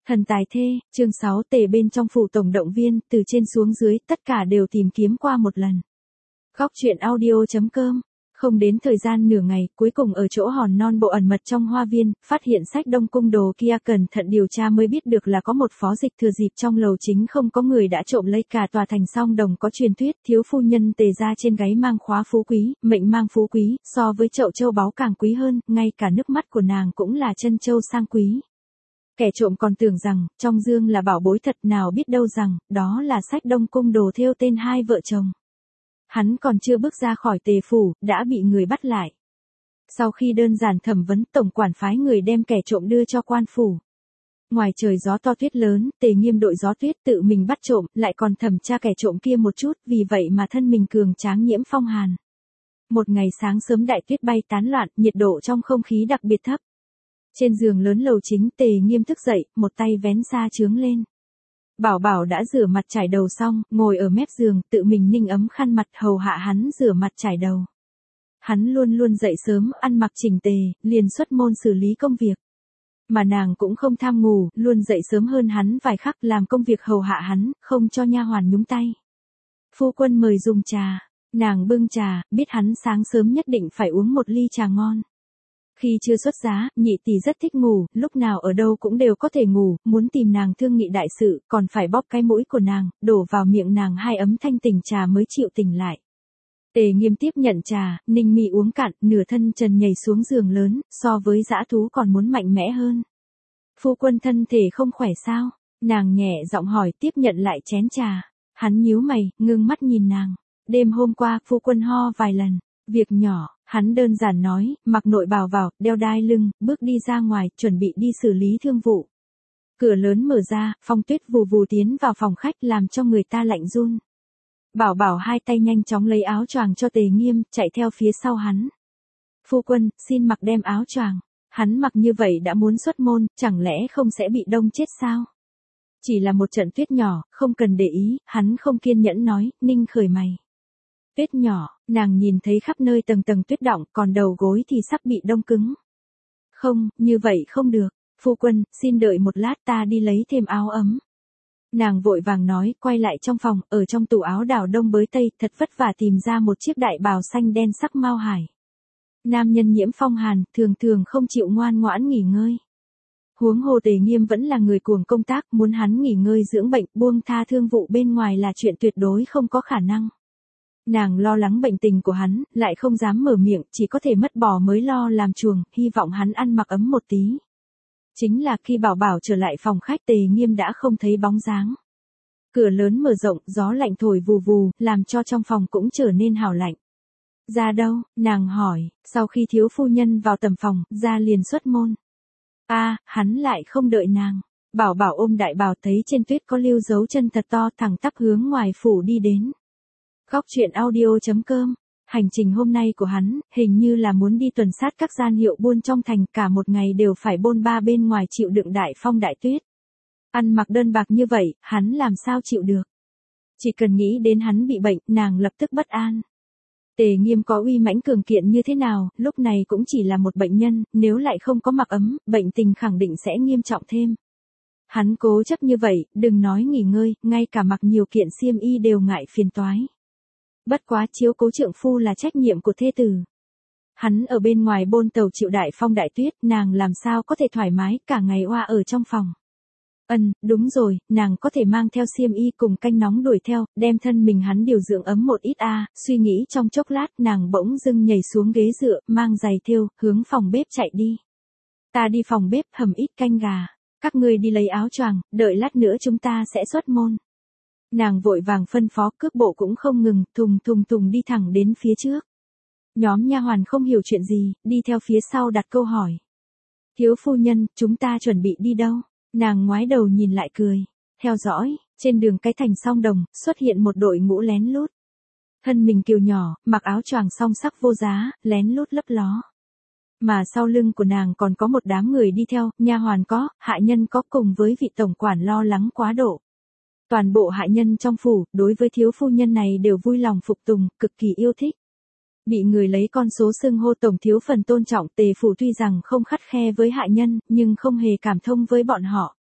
Thần tài thê, chương 6 Tề bên trong phủ tổng động viên, từ trên xuống dưới, tất cả đều tìm kiếm qua một lần. Góc truyện audio.com. Không đến thời gian nửa ngày, cuối cùng ở chỗ hòn non bộ ẩn mật trong hoa viên, phát hiện sách Đông Cung đồ kia, cẩn thận điều tra mới biết được là có một phó dịch thừa dịp trong lầu chính không có người đã trộm lấy cả tòa thành Song Đồng. Có truyền thuyết thiếu phu nhân Tề ra trên gáy mang khóa phú quý, mệnh mang phú quý, so với chậu châu báu càng quý hơn, ngay cả nước mắt của nàng cũng là chân châu sang quý. Kẻ trộm còn tưởng rằng, trong dương là bảo bối thật, nào biết đâu rằng, đó là sách Đông Cung đồ thêu tên hai vợ chồng. Hắn còn chưa bước ra khỏi Tề phủ, đã bị người bắt lại. Sau khi đơn giản thẩm vấn, tổng quản phái người đem kẻ trộm đưa cho quan phủ. Ngoài trời gió to tuyết lớn, Tề Nghiêm đội gió tuyết tự mình bắt trộm, lại còn thẩm tra kẻ trộm kia một chút, vì vậy mà thân mình cường tráng nhiễm phong hàn. Một ngày sáng sớm đại tuyết bay tán loạn, nhiệt độ trong không khí đặc biệt thấp. Trên giường lớn lầu chính, Tề Nghiêm thức dậy, một tay vén sa chướng lên. Bảo Bảo đã rửa mặt chải đầu xong, ngồi ở mép giường, tự mình ninh ấm khăn mặt hầu hạ hắn rửa mặt chải đầu. Hắn luôn luôn dậy sớm, ăn mặc chỉnh tề, liền xuất môn xử lý công việc. Mà nàng cũng không tham ngủ, luôn dậy sớm hơn hắn vài khắc, làm công việc hầu hạ hắn, không cho nha hoàn nhúng tay. Phu quân mời dùng trà, nàng bưng trà, biết hắn sáng sớm nhất định phải uống một ly trà ngon. Khi chưa xuất giá, nhị tỷ rất thích ngủ, lúc nào ở đâu cũng đều có thể ngủ, muốn tìm nàng thương nghị đại sự, còn phải bóp cái mũi của nàng, đổ vào miệng nàng 2 ấm thanh tỉnh trà mới chịu tỉnh lại. Tề Nghiêm tiếp nhận trà, ninh mi uống cạn, nửa thân trần nhảy xuống giường lớn, so với dã thú còn muốn mạnh mẽ hơn. Phu quân thân thể không khỏe sao? Nàng nhẹ giọng hỏi, tiếp nhận lại chén trà. Hắn nhíu mày, ngưng mắt nhìn nàng. Đêm hôm qua, phu quân ho vài lần. Việc nhỏ, hắn đơn giản nói, mặc nội bào vào, đeo đai lưng, bước đi ra ngoài, chuẩn bị đi xử lý thương vụ. Cửa lớn mở ra, Phong Tuyết vù vù tiến vào phòng khách làm cho người ta lạnh run. Bảo Bảo 2 tay nhanh chóng lấy áo choàng cho Tề Nghiêm, chạy theo phía sau hắn. Phu quân, xin mặc đem áo choàng. Hắn mặc như vậy đã muốn xuất môn, chẳng lẽ không sẽ bị đông chết sao? Chỉ là một trận tuyết nhỏ, không cần để ý, hắn không kiên nhẫn nói, ninh khởi mày. Tuyết nhỏ, nàng nhìn thấy khắp nơi tầng tầng tuyết đọng, còn đầu gối thì sắp bị đông cứng. Không, như vậy không được. Phu quân, xin đợi một lát, ta đi lấy thêm áo ấm. Nàng vội vàng nói, quay lại trong phòng, ở trong tủ áo đào đông bới tây, thật vất vả tìm ra một chiếc đại bào xanh đen sắc mao hải. Nam nhân nhiễm phong hàn, thường thường không chịu ngoan ngoãn nghỉ ngơi. Huống hồ Tề Nghiêm vẫn là người cuồng công tác, muốn hắn nghỉ ngơi dưỡng bệnh, buông tha thương vụ bên ngoài là chuyện tuyệt đối không có khả năng. Nàng lo lắng bệnh tình của hắn, lại không dám mở miệng, chỉ có thể mất bò mới lo làm chuồng, hy vọng hắn ăn mặc ấm một tí. Chính là khi Bảo Bảo trở lại phòng khách, Tề Nghiêm đã không thấy bóng dáng. Cửa lớn mở rộng, gió lạnh thổi vù vù, làm cho trong phòng cũng trở nên hào lạnh. Ra đâu? Nàng hỏi, sau khi thiếu phu nhân vào tầm phòng, ra liền xuất môn. Hắn lại không đợi nàng. Bảo Bảo ôm đại bào, thấy trên tuyết có lưu dấu chân thật to, thẳng tắp hướng ngoài phủ đi đến. Góc truyện audio.com. Hành trình hôm nay của hắn, hình như là muốn đi tuần sát các gian hiệu buôn trong thành, cả một ngày đều phải bôn ba bên ngoài chịu đựng đại phong đại tuyết. Ăn mặc đơn bạc như vậy, hắn làm sao chịu được. Chỉ cần nghĩ đến hắn bị bệnh, nàng lập tức bất an. Tề Nghiêm có uy mãnh cường kiện như thế nào, lúc này cũng chỉ là một bệnh nhân, nếu lại không có mặc ấm, bệnh tình khẳng định sẽ nghiêm trọng thêm. Hắn cố chấp như vậy, đừng nói nghỉ ngơi, ngay cả mặc nhiều kiện xiêm y đều ngại phiền toái. Bất quá chiếu cố trượng phu là trách nhiệm của thê tử. Hắn ở bên ngoài bôn tàu chịu đại phong đại tuyết, nàng làm sao có thể thoải mái, cả ngày oa ở trong phòng. Đúng rồi, nàng có thể mang theo xiêm y cùng canh nóng đuổi theo, đem thân mình hắn điều dưỡng ấm một ít suy nghĩ trong chốc lát, nàng bỗng dưng nhảy xuống ghế dựa, mang giày thêu, hướng phòng bếp chạy đi. Ta đi phòng bếp hầm ít canh gà, các ngươi đi lấy áo choàng, đợi lát nữa chúng ta sẽ xuất môn. Nàng vội vàng phân phó, cước bộ cũng không ngừng, thùng đi thẳng đến phía trước. Nhóm nha hoàn không hiểu chuyện gì, đi theo phía sau đặt câu hỏi. Thiếu phu nhân, chúng ta chuẩn bị đi đâu? Nàng ngoái đầu nhìn lại cười. Theo dõi, trên đường cái thành Song Đồng, xuất hiện một đội ngũ lén lút. Thân mình kiều nhỏ, mặc áo choàng song sắc vô giá, lén lút lấp ló. Mà sau lưng của nàng còn có một đám người đi theo, nha hoàn có, hạ nhân có, cùng với vị tổng quản lo lắng quá độ. Toàn bộ hạ nhân trong phủ, đối với thiếu phu nhân này đều vui lòng phục tùng, cực kỳ yêu thích. Bị người lấy con số xưng hô tổng thiếu phần tôn trọng, Tề phủ tuy rằng không khắt khe với hạ nhân, nhưng không hề cảm thông với bọn họ.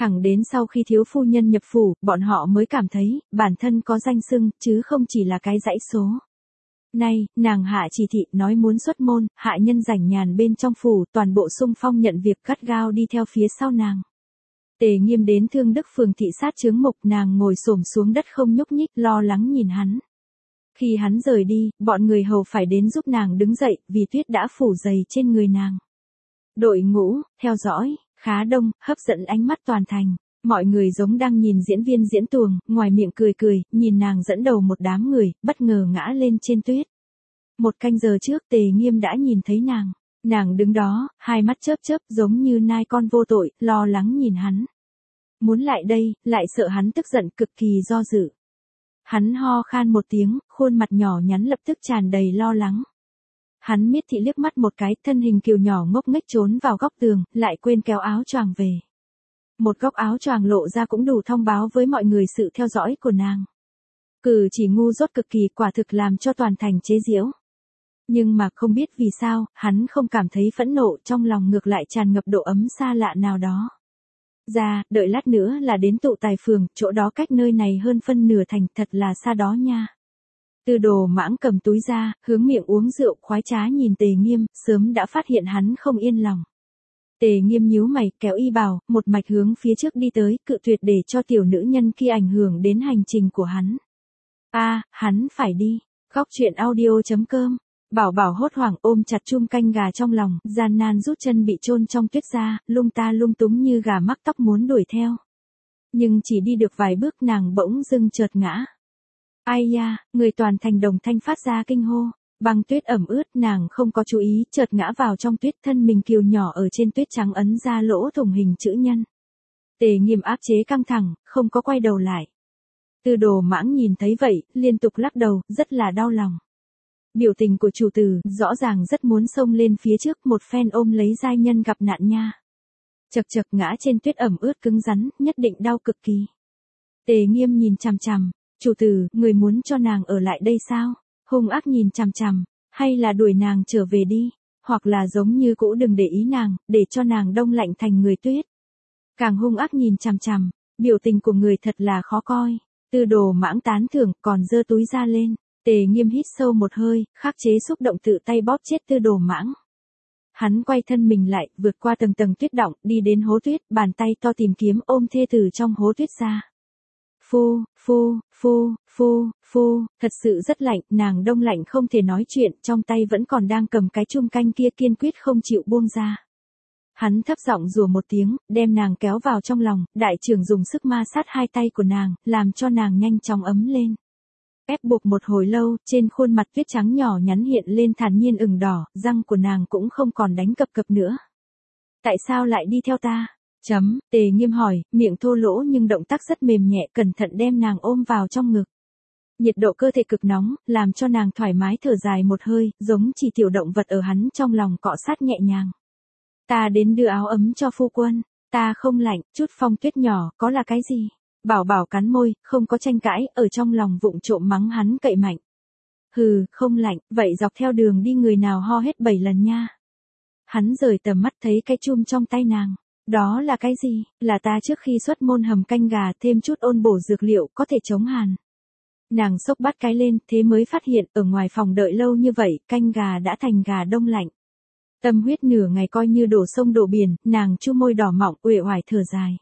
Thẳng đến sau khi thiếu phu nhân nhập phủ, bọn họ mới cảm thấy, bản thân có danh xưng, chứ không chỉ là cái dãy số. Nay, nàng hạ chỉ thị nói muốn xuất môn, hạ nhân rảnh nhàn bên trong phủ, toàn bộ xung phong nhận việc gắt gao đi theo phía sau nàng. Tề Nghiêm đến Thương Đức phường thị sát chướng mục, nàng ngồi xổm xuống đất không nhúc nhích, lo lắng nhìn hắn. Khi hắn rời đi, bọn người hầu phải đến giúp nàng đứng dậy, vì tuyết đã phủ dày trên người nàng. Đội ngũ, theo dõi, khá đông, hấp dẫn ánh mắt toàn thành. Mọi người giống đang nhìn diễn viên diễn tuồng, ngoài miệng cười cười, nhìn nàng dẫn đầu một đám người, bất ngờ ngã lên trên tuyết. 1 canh giờ trước Tề Nghiêm đã nhìn thấy nàng. Nàng đứng đó, hai mắt chớp chớp giống như nai con vô tội, lo lắng nhìn hắn. Muốn lại đây, lại sợ hắn tức giận, cực kỳ do dự. Hắn ho khan một tiếng, khuôn mặt nhỏ nhắn lập tức tràn đầy lo lắng. Hắn miết thị liếc mắt một cái, thân hình kiều nhỏ ngốc nghếch trốn vào góc tường, lại quên kéo áo choàng về. Một góc áo choàng lộ ra cũng đủ thông báo với mọi người sự theo dõi của nàng. Cử chỉ ngu dốt cực kỳ, quả thực làm cho toàn thành chế giễu. Nhưng mà không biết vì sao, hắn không cảm thấy phẫn nộ, trong lòng ngược lại tràn ngập độ ấm xa lạ nào đó. Đợi lát nữa là đến tụ tài phường, chỗ đó cách nơi này hơn phân nửa thành, thật là xa đó nha. Tư Đồ Mãng cầm túi ra, hướng miệng uống rượu, khoái trá nhìn Tề Nghiêm, sớm đã phát hiện hắn không yên lòng. Tề Nghiêm nhíu mày, kéo y bào, một mạch hướng phía trước đi tới, cự tuyệt để cho tiểu nữ nhân kia ảnh hưởng đến hành trình của hắn. Hắn phải đi. Góc truyện audio.com. Bảo Bảo hốt hoảng ôm chặt chum canh gà trong lòng, gian nan rút chân bị chôn trong tuyết ra, lung ta lung túng như gà mắc tóc muốn đuổi theo. Nhưng chỉ đi được vài bước nàng bỗng dưng chợt ngã. Ai da, người toàn thành đồng thanh phát ra kinh hô. Băng tuyết ẩm ướt, nàng không có chú ý, chợt ngã vào trong tuyết, thân mình kiều nhỏ ở trên tuyết trắng ấn ra lỗ thủng hình chữ nhân. Tề Nghiêm áp chế căng thẳng, không có quay đầu lại. Tư Đồ Mãng nhìn thấy vậy, liên tục lắc đầu, rất là đau lòng. Biểu tình của chủ tử, rõ ràng rất muốn xông lên phía trước, một phen ôm lấy giai nhân gặp nạn nha. Chật chật ngã trên tuyết ẩm ướt cứng rắn, nhất định đau cực kỳ. Tề Nghiêm nhìn chằm chằm, chủ tử, người muốn cho nàng ở lại đây sao? Hung ác nhìn chằm chằm, hay là đuổi nàng trở về đi, hoặc là giống như cũ đừng để ý nàng, để cho nàng đông lạnh thành người tuyết. Càng hung ác nhìn chằm chằm, biểu tình của người thật là khó coi. Tư Đồ Mãng tán thưởng, còn giơ túi ra lên. Tề Nghiêm hít sâu một hơi, khắc chế xúc động tự tay bóp chết Tư Đồ Mãng. Hắn quay thân mình lại, vượt qua tầng tầng tuyết đọng, đi đến hố tuyết, bàn tay to tìm kiếm ôm thê tử trong hố tuyết ra. Phu, thật sự rất lạnh, nàng đông lạnh không thể nói chuyện, trong tay vẫn còn đang cầm cái chum canh kia, kiên quyết không chịu buông ra. Hắn thấp giọng rủa một tiếng, đem nàng kéo vào trong lòng, đại trưởng dùng sức ma sát hai tay của nàng, làm cho nàng nhanh chóng ấm lên. Ép buộc một hồi lâu, trên khuôn mặt tuyết trắng nhỏ nhắn hiện lên thản nhiên ửng đỏ, răng của nàng cũng không còn đánh cập cập nữa. Tại sao lại đi theo ta? Tề Nghiêm hỏi, miệng thô lỗ nhưng động tác rất mềm nhẹ, cẩn thận đem nàng ôm vào trong ngực. Nhiệt độ cơ thể cực nóng, làm cho nàng thoải mái thở dài một hơi, giống chỉ tiểu động vật ở hắn trong lòng cọ sát nhẹ nhàng. Ta đến đưa áo ấm cho phu quân, ta không lạnh, chút phong tuyết nhỏ, có là cái gì? Bảo Bảo cắn môi, không có tranh cãi, ở trong lòng vụng trộm mắng hắn cậy mạnh. Hừ, không lạnh, vậy dọc theo đường đi người nào ho hết 7 lần nha. Hắn rời tầm mắt thấy cái chum trong tay nàng. Đó là cái gì? Là ta trước khi xuất môn hầm canh gà thêm chút ôn bổ dược liệu có thể chống hàn. Nàng xốc bát cái lên, thế mới phát hiện ở ngoài phòng đợi lâu như vậy, canh gà đã thành gà đông lạnh. Tâm huyết nửa ngày coi như đổ sông đổ biển, nàng chu môi đỏ mọng, uể oải thở dài.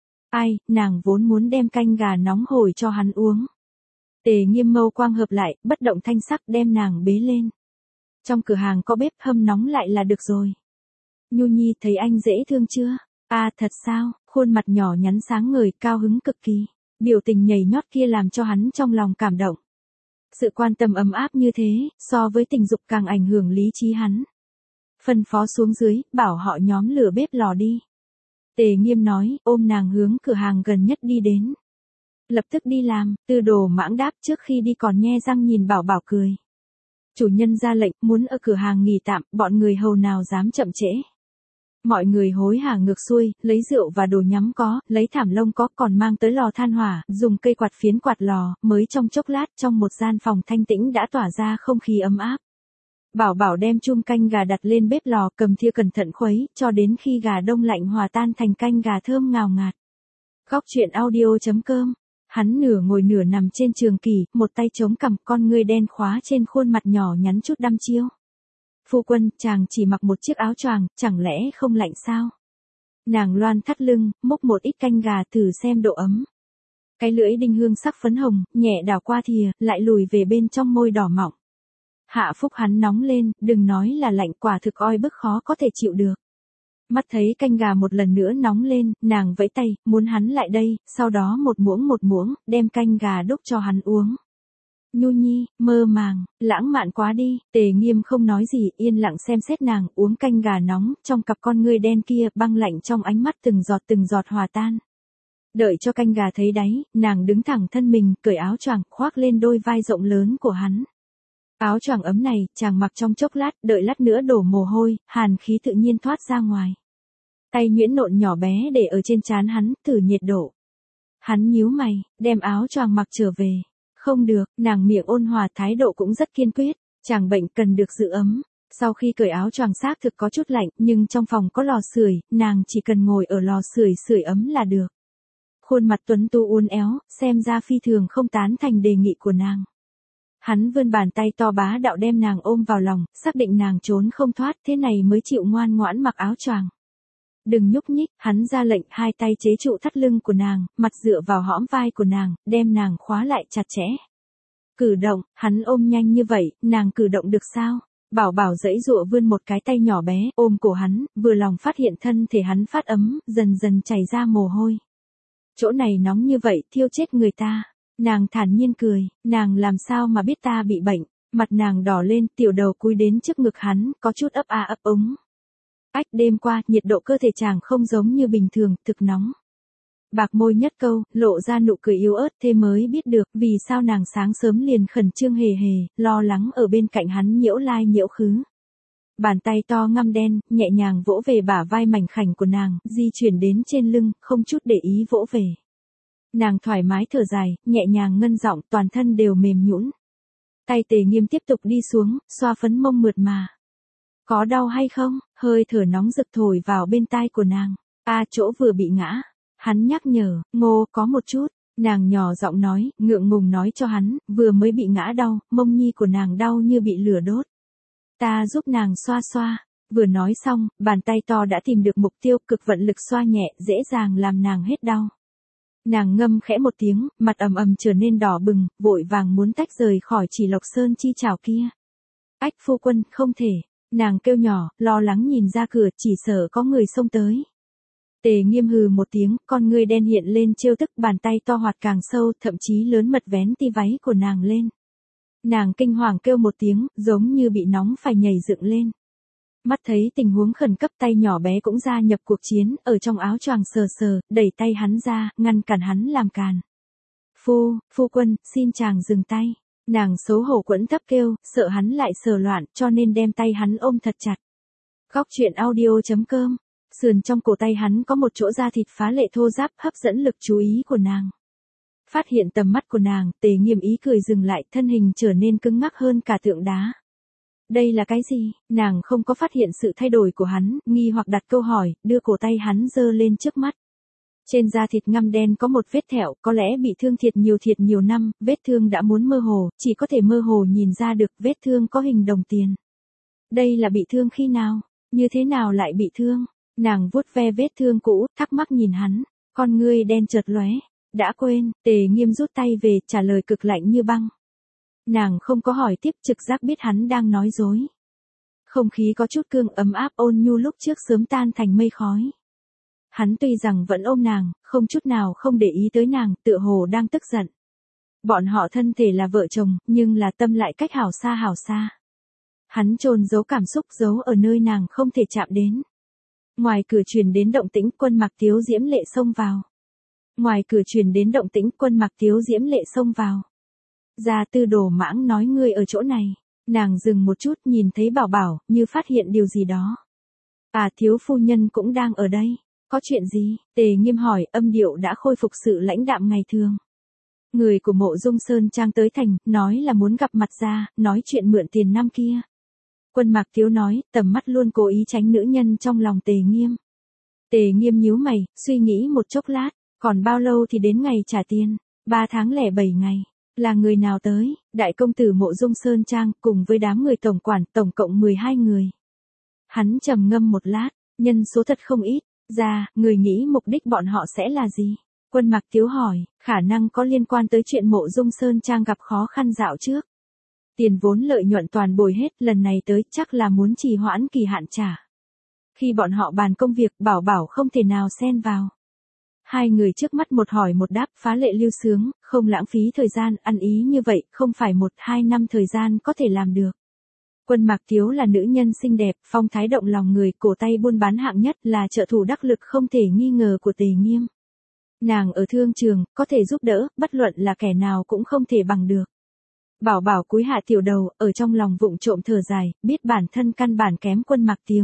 Nàng vốn muốn đem canh gà nóng hổi cho hắn uống. Tề Nghiêm mâu quang hợp lại, bất động thanh sắc đem nàng bế lên. Trong cửa hàng có bếp, hâm nóng lại là được rồi. Nhu Nhi thấy anh dễ thương chưa? Thật sao? Khuôn mặt nhỏ nhắn sáng ngời, cao hứng cực kỳ. Biểu tình nhảy nhót kia làm cho hắn trong lòng cảm động. Sự quan tâm ấm áp như thế, so với tình dục càng ảnh hưởng lý trí hắn. Phân phó xuống dưới, bảo họ nhóm lửa bếp lò đi. Tề Nghiêm nói, ôm nàng hướng cửa hàng gần nhất đi đến. Lập tức đi làm, Tư Đồ Mãng đáp, trước khi đi còn nhe răng nhìn Bảo Bảo cười. Chủ nhân ra lệnh, muốn ở cửa hàng nghỉ tạm, bọn người hầu nào dám chậm trễ. Mọi người hối hả ngược xuôi, lấy rượu và đồ nhắm có, lấy thảm lông có, còn mang tới lò than hỏa, dùng cây quạt phiến quạt lò, mới trong chốc lát trong một gian phòng thanh tĩnh đã tỏa ra không khí ấm áp. Bảo Bảo đem chum canh gà đặt lên bếp lò, cầm thìa cẩn thận khuấy, cho đến khi gà đông lạnh hòa tan thành canh gà thơm ngào ngạt. Góc truyện audio.com. Hắn nửa ngồi nửa nằm trên trường kỷ, một tay chống cằm, con ngươi đen khóa trên khuôn mặt nhỏ nhắn chút đăm chiêu. Phu quân, chàng chỉ mặc một chiếc áo choàng, chẳng lẽ không lạnh sao? Nàng loan thắt lưng, múc một ít canh gà thử xem độ ấm. Cái lưỡi đinh hương sắc phấn hồng, nhẹ đảo qua thìa, lại lùi về bên trong môi đỏ mọng. Hạ phúc hắn nóng lên, đừng nói là lạnh, quả thực oi bức khó có thể chịu được. Mắt thấy canh gà một lần nữa nóng lên, nàng vẫy tay, muốn hắn lại đây, sau đó một muỗng, đem canh gà đúc cho hắn uống. Nhu nhi, mơ màng, lãng mạn quá đi, Tề Nghiêm không nói gì, yên lặng xem xét nàng, uống canh gà nóng, trong cặp con ngươi đen kia, băng lạnh trong ánh mắt từng giọt hòa tan. Đợi cho canh gà thấy đáy, nàng đứng thẳng thân mình, cởi áo choàng, khoác lên đôi vai rộng lớn của hắn. Áo choàng ấm này, chàng mặc trong chốc lát, đợi lát nữa đổ mồ hôi, hàn khí tự nhiên thoát ra ngoài. Tay nhuyễn nộn nhỏ bé để ở trên trán hắn, thử nhiệt độ. Hắn nhíu mày, đem áo choàng mặc trở về. Không được, nàng miệng ôn hòa, thái độ cũng rất kiên quyết, chàng bệnh cần được giữ ấm. Sau khi cởi áo choàng xác thực có chút lạnh, nhưng trong phòng có lò sưởi, nàng chỉ cần ngồi ở lò sưởi ấm là được. Khuôn mặt tuấn tu uốn éo, xem ra phi thường không tán thành đề nghị của nàng. Hắn vươn bàn tay to bá đạo đem nàng ôm vào lòng, xác định nàng trốn không thoát, thế này mới chịu ngoan ngoãn mặc áo choàng. Đừng nhúc nhích, hắn ra lệnh, hai tay chế trụ thắt lưng của nàng, mặt dựa vào hõm vai của nàng, đem nàng khóa lại chặt chẽ. Cử động, hắn ôm nhanh như vậy, nàng cử động được sao? Bảo bảo giãy giụa vươn một cái tay nhỏ bé, ôm cổ hắn, vừa lòng phát hiện thân thể hắn phát ấm, dần dần chảy ra mồ hôi. Chỗ này nóng như vậy, thiêu chết người ta. Nàng thản nhiên cười, nàng làm sao mà biết ta bị bệnh, mặt nàng đỏ lên, tiểu đầu cúi đến trước ngực hắn, có chút ấp a ấp úng. Ách, đêm qua, nhiệt độ cơ thể chàng không giống như bình thường, thực nóng. Bạc môi nhất câu, lộ ra nụ cười yếu ớt, thế mới biết được, vì sao nàng sáng sớm liền khẩn trương hề, lo lắng ở bên cạnh hắn nhiễu lai nhiễu khứ. Bàn tay to ngăm đen, nhẹ nhàng vỗ về bả vai mảnh khảnh của nàng, di chuyển đến trên lưng, không chút để ý vỗ về. Nàng thoải mái thở dài, nhẹ nhàng ngân giọng, toàn thân đều mềm nhũn. Tay Tề Nghiêm tiếp tục đi xuống, xoa phấn mông mượt mà. Có đau hay không? Hơi thở nóng rực thổi vào bên tai của nàng. Chỗ vừa bị ngã. Hắn nhắc nhở, Ngô, có một chút. Nàng nhỏ giọng nói, ngượng ngùng nói cho hắn, vừa mới bị ngã đau, mông nhi của nàng đau như bị lửa đốt. Ta giúp nàng xoa xoa. Vừa nói xong, bàn tay to đã tìm được mục tiêu, cực vận lực xoa nhẹ, dễ dàng làm nàng hết đau. Nàng ngâm khẽ một tiếng, mặt ầm trở nên đỏ bừng, vội vàng muốn tách rời khỏi chỉ Lộc Sơn chi chảo kia. Ách, phu quân, không thể. Nàng kêu nhỏ, lo lắng nhìn ra cửa, chỉ sợ có người xông tới. Tề Nghiêm hừ một tiếng, con ngươi đen hiện lên trêu tức, bàn tay to hoạt càng sâu, thậm chí lớn mật vén ti váy của nàng lên. Nàng kinh hoàng kêu một tiếng, giống như bị nóng phải nhảy dựng lên. Mắt thấy tình huống khẩn cấp, tay nhỏ bé cũng gia nhập cuộc chiến, ở trong áo choàng sờ, đẩy tay hắn ra, ngăn cản hắn làm càn. Phu quân, xin chàng dừng tay. Nàng xấu hổ quẫn thấp kêu, sợ hắn lại sờ loạn, cho nên đem tay hắn ôm thật chặt. Góc truyện audio.com. Sườn trong cổ tay hắn có một chỗ da thịt phá lệ thô ráp, hấp dẫn lực chú ý của nàng. Phát hiện tầm mắt của nàng, Tề Nghiêm ý cười dừng lại, thân hình trở nên cứng ngắc hơn cả tượng đá. Đây là cái gì? Nàng không có phát hiện sự thay đổi của hắn, nghi hoặc đặt câu hỏi, đưa cổ tay hắn giơ lên trước mắt. Trên da thịt ngăm đen có một vết thẹo, có lẽ bị thương thiệt nhiều năm, vết thương đã muốn mơ hồ, chỉ có thể mơ hồ nhìn ra được vết thương có hình đồng tiền. Đây là bị thương khi nào? Như thế nào lại bị thương? Nàng vuốt ve vết thương cũ, thắc mắc nhìn hắn, con ngươi đen chợt lóe. Đã quên, Tề Nghiêm rút tay về, trả lời cực lạnh như băng. Nàng không có hỏi tiếp, trực giác biết hắn đang nói dối. Không khí có chút cương ấm áp ôn nhu lúc trước sớm tan thành mây khói. Hắn tuy rằng vẫn ôm nàng, không chút nào không để ý tới nàng, tựa hồ đang tức giận. Bọn họ thân thể là vợ chồng, nhưng là tâm lại cách hảo xa. Hắn chôn giấu cảm xúc, giấu ở nơi nàng không thể chạm đến. Ngoài cửa truyền đến động tĩnh, Quân Mặc Tiếu diễm lệ xông vào. Gia Tư Đồ Mãng nói, ngươi ở chỗ này. Nàng dừng một chút, nhìn thấy Bảo Bảo, như phát hiện điều gì đó. Thiếu phu nhân cũng đang ở đây. Có chuyện gì? Tề Nghiêm hỏi, âm điệu đã khôi phục sự lãnh đạm ngày thường. Người của Mộ Dung Sơn Trang tới thành, nói là muốn gặp mặt ra, nói chuyện mượn tiền năm kia. Quân Mạc Tiếu nói, tầm mắt luôn cố ý tránh nữ nhân trong lòng Tề Nghiêm. Tề Nghiêm nhíu mày, suy nghĩ một chốc lát, Còn bao lâu thì đến ngày trả tiền? 3 tháng lẻ 7 ngày. Là người nào tới? Đại công tử Mộ Dung Sơn Trang cùng với đám người tổng quản tổng cộng 12 người. Hắn trầm ngâm một lát, nhân số thật không ít. Người nghĩ mục đích bọn họ sẽ là gì? Quân Mặc Tiếu hỏi, khả năng có liên quan tới chuyện Mộ Dung Sơn Trang gặp khó khăn dạo trước. Tiền vốn lợi nhuận toàn bồi hết, lần này tới chắc là muốn trì hoãn kỳ hạn trả. Khi bọn họ bàn công việc, Bảo không thể nào xen vào. Hai người trước mắt một hỏi một đáp phá lệ lưu sướng, không lãng phí thời gian, ăn ý như vậy, không phải 1-2 năm thời gian có thể làm được. Quân Mạc Tiếu là nữ nhân xinh đẹp, phong thái động lòng người, cổ tay buôn bán hạng nhất, là trợ thủ đắc lực không thể nghi ngờ của Tề Nghiêm. Nàng ở thương trường, có thể giúp đỡ, bất luận là kẻ nào cũng không thể bằng được. Bảo cúi hạ tiểu đầu, ở trong lòng vụng trộm thở dài, biết bản thân căn bản kém Quân Mạc Tiếu.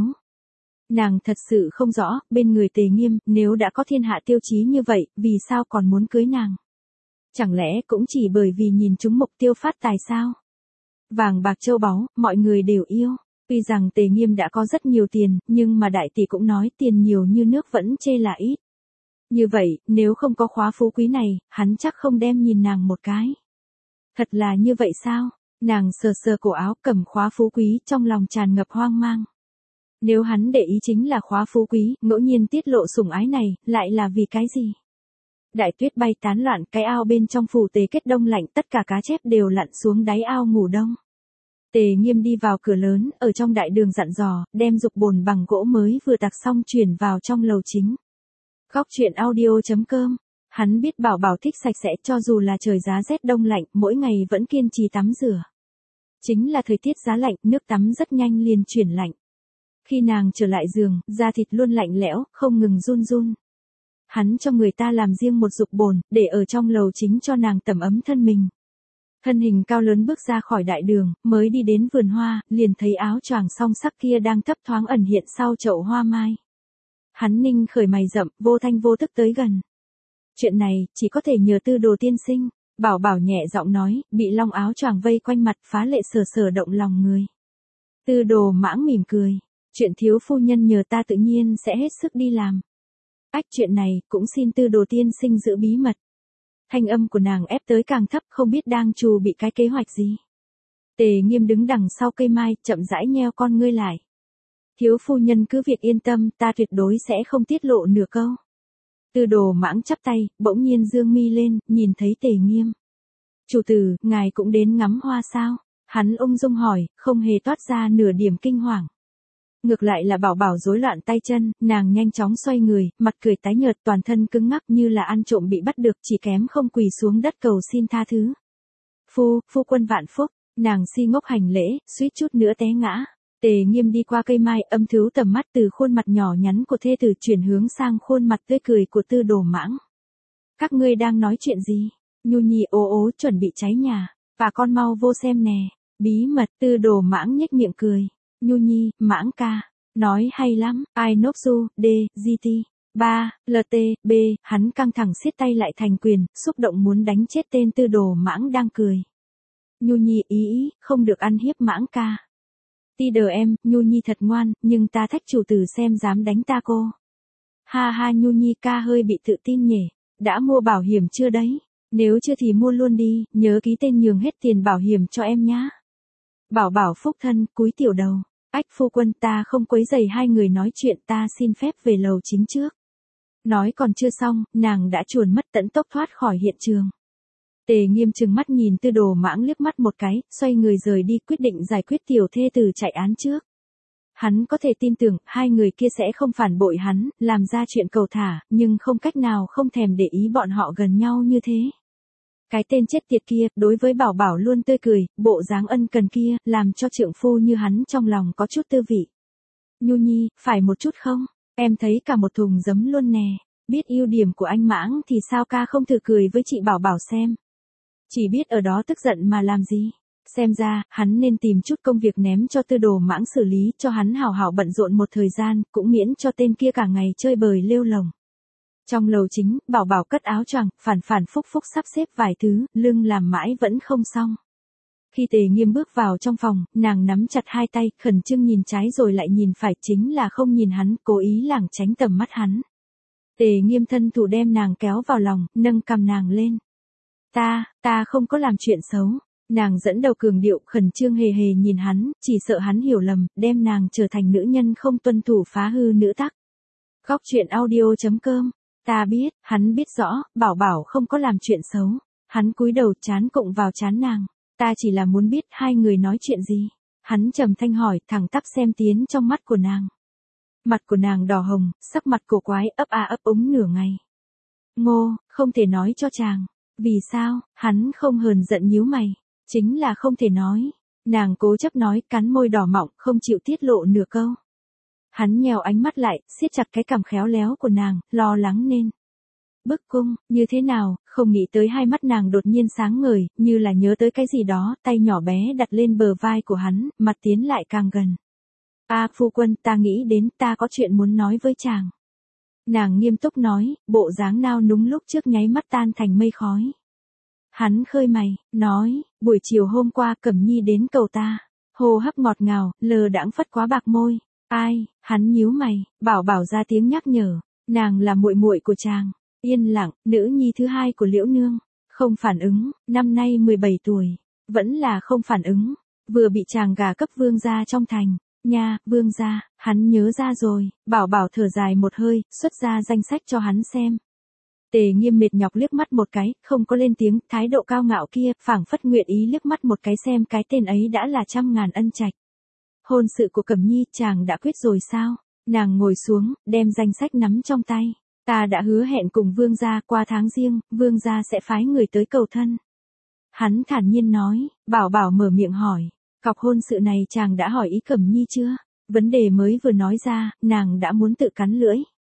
Nàng thật sự không rõ, bên người Tề Nghiêm, nếu đã có thiên hạ tiêu chí như vậy, vì sao còn muốn cưới nàng? Chẳng lẽ cũng chỉ bởi vì nhìn chúng mục tiêu phát tài sao? Vàng bạc châu báu, mọi người đều yêu. Tuy rằng Tề Nghiêm đã có rất nhiều tiền, nhưng mà đại tỷ cũng nói tiền nhiều như nước vẫn chê là ít. Như vậy, nếu không có khóa phú quý này, hắn chắc không đem nhìn nàng một cái. Thật là như vậy sao? Nàng sờ cổ áo cầm khóa phú quý, trong lòng tràn ngập hoang mang. Nếu hắn để ý chính là khóa phú quý, ngẫu nhiên tiết lộ sủng ái này, lại là vì cái gì? Đại tuyết bay tán loạn, cái ao bên trong phủ Tề kết đông lạnh, tất cả cá chép đều lặn xuống đáy ao ngủ đông. Tề Nghiêm đi vào cửa lớn, ở trong đại đường dặn dò, đem dục bồn bằng gỗ mới vừa tạc xong chuyển vào trong lầu chính. Góc truyện audio.com. Hắn biết Bảo thích sạch sẽ, cho dù là trời giá rét đông lạnh, mỗi ngày vẫn kiên trì tắm rửa. Chính là thời tiết giá lạnh, nước tắm rất nhanh liền chuyển lạnh. Khi nàng trở lại giường, da thịt luôn lạnh lẽo, không ngừng run. Hắn cho người ta làm riêng một dục bồn, để ở trong lầu chính cho nàng tẩm ấm thân mình. Thân hình cao lớn bước ra khỏi đại đường, mới đi đến vườn hoa, liền thấy áo choàng song sắc kia đang thấp thoáng ẩn hiện sau chậu hoa mai. Hắn ninh khởi mày rậm, vô thanh vô tức tới gần. Chuyện này, chỉ có thể nhờ Tư Đồ tiên sinh. Bảo nhẹ giọng nói, bị long áo choàng vây quanh mặt, phá lệ sờ động lòng người. Tư Đồ Mãng mỉm cười. Chuyện thiếu phu nhân nhờ ta tự nhiên sẽ hết sức đi làm. Chuyện này, cũng xin Tư Đồ tiên sinh giữ bí mật. Thanh âm của nàng ép tới càng thấp, không biết đang trù bị cái kế hoạch gì. Tề Nghiêm đứng đằng sau cây mai, chậm rãi nheo con ngươi lại. Thiếu phu nhân cứ việc yên tâm, ta tuyệt đối sẽ không tiết lộ nửa câu. Tư Đồ Mãng chắp tay, bỗng nhiên dương mi lên, nhìn thấy Tề Nghiêm. Chủ tử, ngài cũng đến ngắm hoa sao? Hắn ung dung hỏi, không hề toát ra nửa điểm kinh hoàng. Ngược lại là Bảo rối loạn tay chân, nàng nhanh chóng xoay người, mặt cười tái nhợt, toàn thân cứng ngắc như là ăn trộm bị bắt được, chỉ kém không quỳ xuống đất cầu xin tha thứ. Phu quân vạn phúc, nàng si ngốc hành lễ, suýt chút nữa té ngã. Tề Nghiêm đi qua cây mai, âm thứu tầm mắt từ khuôn mặt nhỏ nhắn của thê tử chuyển hướng sang khuôn mặt tươi cười của Tư Đồ Mãng. Các ngươi đang nói chuyện gì? Nhu Nhi ố chuẩn bị cháy nhà, và con mau vô xem nè. Bí mật. Tư Đồ Mãng nhếch miệng cười. Nhu Nhi, Mãng ca, nói hay lắm. I nốc su, D, GT. 3, LT, B, hắn căng thẳng siết tay lại thành quyền, xúc động muốn đánh chết tên Tư Đồ Mãng đang cười. Nhu Nhi ý, không được ăn hiếp Mãng ca. Ti đờ em, Nhu Nhi thật ngoan, nhưng ta thách chủ tử xem dám đánh ta cô. Ha Nhu Nhi ca hơi bị tự tin nhỉ, đã mua bảo hiểm chưa đấy? Nếu chưa thì mua luôn đi, nhớ ký tên nhường hết tiền bảo hiểm cho em nhá. Bảo phúc thân, cúi tiểu đầu. Phu quân, ta không quấy rầy hai người nói chuyện, ta xin phép về lầu chính trước. Nói còn chưa xong, nàng đã chuồn mất tận tốc thoát khỏi hiện trường. Tề Nghiêm trừng mắt nhìn Tư Đồ Mãng liếc mắt một cái, xoay người rời đi, quyết định giải quyết tiểu thê tử chạy án trước. Hắn có thể tin tưởng, hai người kia sẽ không phản bội hắn, làm ra chuyện cầu thả, nhưng không cách nào không thèm để ý bọn họ gần nhau như thế. Cái tên chết tiệt kia, đối với Bảo luôn tươi cười, bộ dáng ân cần kia, làm cho trượng phu như hắn trong lòng có chút tư vị. Nhu Nhi, phải một chút không? Em thấy cả một thùng giấm luôn nè. Biết ưu điểm của anh Mãng thì sao ca không thử cười với chị Bảo xem. Chỉ biết ở đó tức giận mà làm gì. Xem ra, hắn nên tìm chút công việc ném cho Tư Đồ Mãng xử lý, cho hắn hào hào bận rộn một thời gian, cũng miễn cho tên kia cả ngày chơi bời lêu lồng. Trong lầu chính, Bảo cất áo choàng, phản phúc sắp xếp vài thứ, lưng làm mãi vẫn không xong. Khi Tề Nghiêm bước vào trong phòng, nàng nắm chặt hai tay, khẩn trương nhìn trái rồi lại nhìn phải, chính là không nhìn hắn, cố ý lảng tránh tầm mắt hắn. Tề Nghiêm thân thủ đem nàng kéo vào lòng, nâng cằm nàng lên. Ta không có làm chuyện xấu. Nàng dẫn đầu cường điệu, khẩn trương hề hề nhìn hắn, chỉ sợ hắn hiểu lầm, đem nàng trở thành nữ nhân không tuân thủ phá hư nữ tắc. Góc truyện audio.com. Ta biết, hắn biết rõ, Bảo Bảo không có làm chuyện xấu. Hắn cúi đầu chán cộng vào chán nàng. Ta chỉ là muốn biết hai người nói chuyện gì. Hắn trầm thanh hỏi, thẳng tắp xem tiến trong mắt của nàng. Mặt của nàng đỏ hồng, sắc mặt cổ quái, ấp a ấp úng nửa ngày. Ngô, không thể nói cho chàng. Vì sao? Hắn không hờn giận nhíu mày. Chính là không thể nói. Nàng cố chấp nói, cắn môi đỏ mọng, không chịu tiết lộ nửa câu. Hắn nhèo ánh mắt lại, siết chặt cái cằm khéo léo của nàng, lo lắng nên. Bức cung, như thế nào, không nghĩ tới hai mắt nàng đột nhiên sáng ngời, như là nhớ tới cái gì đó, tay nhỏ bé đặt lên bờ vai của hắn, mặt tiến lại càng gần. Phu quân, ta nghĩ đến, ta có chuyện muốn nói với chàng. Nàng nghiêm túc nói, bộ dáng nao núng lúc trước nháy mắt tan thành mây khói. Hắn khơi mày, nói, buổi chiều hôm qua Cẩm Nhi đến cầu ta. Hô hấp ngọt ngào, lờ đãng phất quá bạc môi. Ai? Hắn nhíu mày, Bảo Bảo ra tiếng nhắc nhở. Nàng là muội muội của chàng. Yên lặng, nữ nhi thứ hai của Liễu Nương. Không phản ứng, năm nay 17 tuổi. Vẫn là không phản ứng. Vừa bị chàng gả cấp vương gia trong thành. Nha, vương gia, hắn nhớ ra rồi. Bảo Bảo thở dài một hơi, xuất ra danh sách cho hắn xem. Tề Nghiêm mệt nhọc liếc mắt một cái, không có lên tiếng, thái độ cao ngạo kia, phảng phất nguyện ý liếc mắt một cái xem cái tên ấy đã là 100.000 ân trạch. Hôn sự của Cẩm Nhi, chàng đã quyết rồi sao? Nàng ngồi xuống, đem danh sách nắm trong tay. Ta đã hứa hẹn cùng vương gia, qua tháng riêng, vương gia sẽ phái người tới cầu thân. Hắn thản nhiên nói. Bảo Bảo mở miệng hỏi. Cọc hôn sự này chàng đã hỏi ý Cẩm Nhi chưa? Vấn đề mới vừa nói ra, nàng đã muốn tự cắn lưỡi.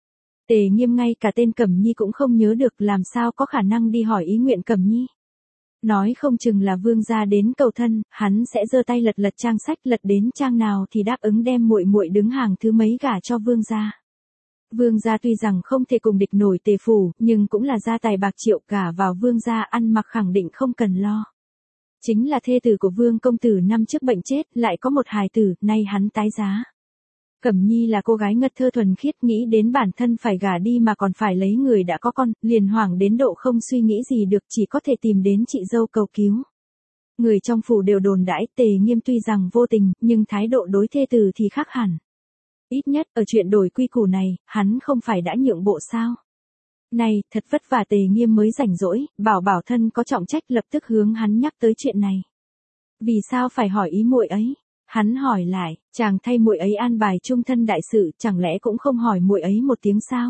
Tề Nghiêm ngay cả tên Cẩm Nhi cũng không nhớ được, làm sao có khả năng đi hỏi ý nguyện Cẩm Nhi. Nói không chừng là vương gia đến cầu thân, hắn sẽ giơ tay lật trang sách, lật đến trang nào thì đáp ứng đem muội muội đứng hàng thứ mấy gả cho vương gia. Vương gia tuy rằng không thể cùng địch nổi Tề phủ, nhưng cũng là gia tài bạc triệu, gả vào vương gia ăn mặc khẳng định không cần lo. Chính là thê tử của vương công tử năm trước bệnh chết, lại có một hài tử, nay hắn tái giá. Cẩm Nhi là cô gái ngất thơ thuần khiết, nghĩ đến bản thân phải gả đi mà còn phải lấy người đã có con, liền hoảng đến độ không suy nghĩ gì được, chỉ có thể tìm đến chị dâu cầu cứu. Người trong phủ đều đồn đãi, Tề Nghiêm tuy rằng vô tình, nhưng thái độ đối thê tử thì khác hẳn. Ít nhất, ở chuyện đổi quy củ này, hắn không phải đã nhượng bộ sao? Này, thật vất vả Tề Nghiêm mới rảnh rỗi, Bảo Bảo thân có trọng trách lập tức hướng hắn nhắc tới chuyện này. Vì sao phải hỏi ý muội ấy? Hắn hỏi lại, chàng thay muội ấy an bài trung thân đại sự, chẳng lẽ cũng không hỏi muội ấy một tiếng sao?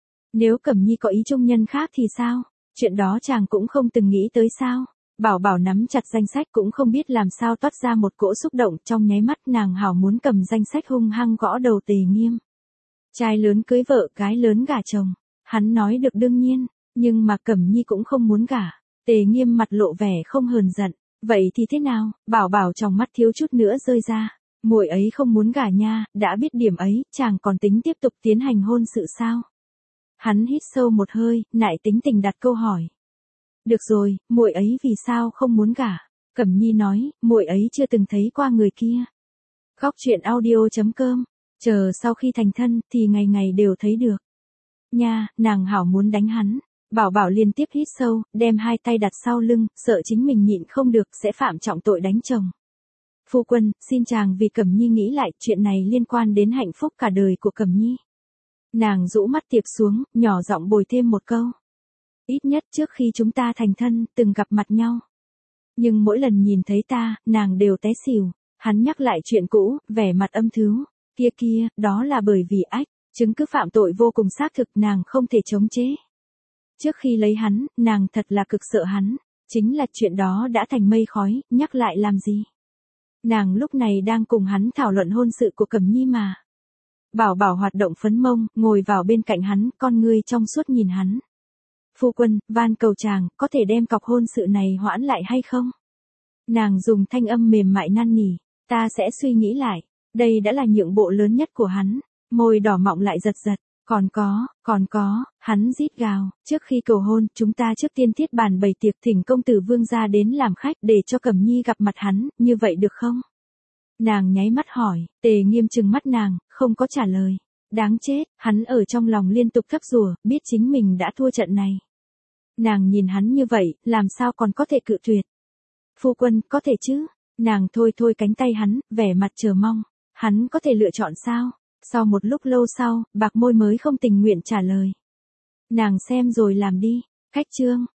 Nếu Cẩm Nhi có ý trung nhân khác thì sao? Chuyện đó chàng cũng không từng nghĩ tới sao? Bảo Bảo nắm chặt danh sách cũng không biết làm sao toát ra một cỗ xúc động, trong nháy mắt nàng hảo muốn cầm danh sách hung hăng gõ đầu Tề Nghiêm. Trai lớn cưới vợ, gái lớn gả chồng. Hắn nói được đương nhiên, nhưng mà Cẩm Nhi cũng không muốn gả. Tề Nghiêm mặt lộ vẻ không hờn giận. Vậy thì thế nào? Bảo Bảo trong mắt thiếu chút nữa rơi ra. Muội ấy không muốn gả nha, đã biết điểm ấy, chàng còn tính tiếp tục tiến hành hôn sự sao? Hắn hít sâu một hơi, nại tính tình đặt câu hỏi. Được rồi, muội ấy vì sao không muốn gả? Cẩm Nhi nói, muội ấy chưa từng thấy qua người kia. Góc truyện audio.com. Chờ sau khi thành thân thì ngày ngày đều thấy được. Nha, nàng hảo muốn đánh hắn. Bảo Bảo liên tiếp hít sâu, đem hai tay đặt sau lưng, sợ chính mình nhịn không được sẽ phạm trọng tội đánh chồng. Phu quân, xin chàng vì Cẩm Nhi nghĩ lại, chuyện này liên quan đến hạnh phúc cả đời của Cẩm Nhi. Nàng rũ mắt tiệp xuống, nhỏ giọng bồi thêm một câu. Ít nhất trước khi chúng ta thành thân, từng gặp mặt nhau. Nhưng mỗi lần nhìn thấy ta, nàng đều té xỉu. Hắn nhắc lại chuyện cũ, vẻ mặt âm thứu. Kia, đó là bởi vì ách, chứng cứ phạm tội vô cùng xác thực, nàng không thể chống chế. Trước khi lấy hắn, nàng thật là cực sợ hắn. Chính là chuyện đó đã thành mây khói, nhắc lại làm gì? Nàng lúc này đang cùng hắn thảo luận hôn sự của Cẩm Nhi mà. Bảo Bảo hoạt động phấn mông, ngồi vào bên cạnh hắn, con ngươi trong suốt nhìn hắn. Phu quân, van cầu chàng, có thể đem cọc hôn sự này hoãn lại hay không? Nàng dùng thanh âm mềm mại năn nỉ, ta sẽ suy nghĩ lại. Đây đã là nhượng bộ lớn nhất của hắn. Môi đỏ mọng lại giật giật. Còn có, hắn rít gào, trước khi cầu hôn, chúng ta trước tiên thiết bàn bày tiệc thỉnh công tử vương gia đến làm khách để cho Cẩm Nhi gặp mặt hắn, như vậy được không? Nàng nháy mắt hỏi, Tề Nghiêm trừng mắt nàng, không có trả lời. Đáng chết, hắn ở trong lòng liên tục thấp rủa, biết chính mình đã thua trận này. Nàng nhìn hắn như vậy, làm sao còn có thể cự tuyệt. Phu quân, có thể chứ? Nàng thôi thôi cánh tay hắn, vẻ mặt chờ mong. Hắn có thể lựa chọn sao? Sau một lúc lâu sau, bạc môi mới không tình nguyện trả lời. Nàng xem rồi làm đi. Khách trương,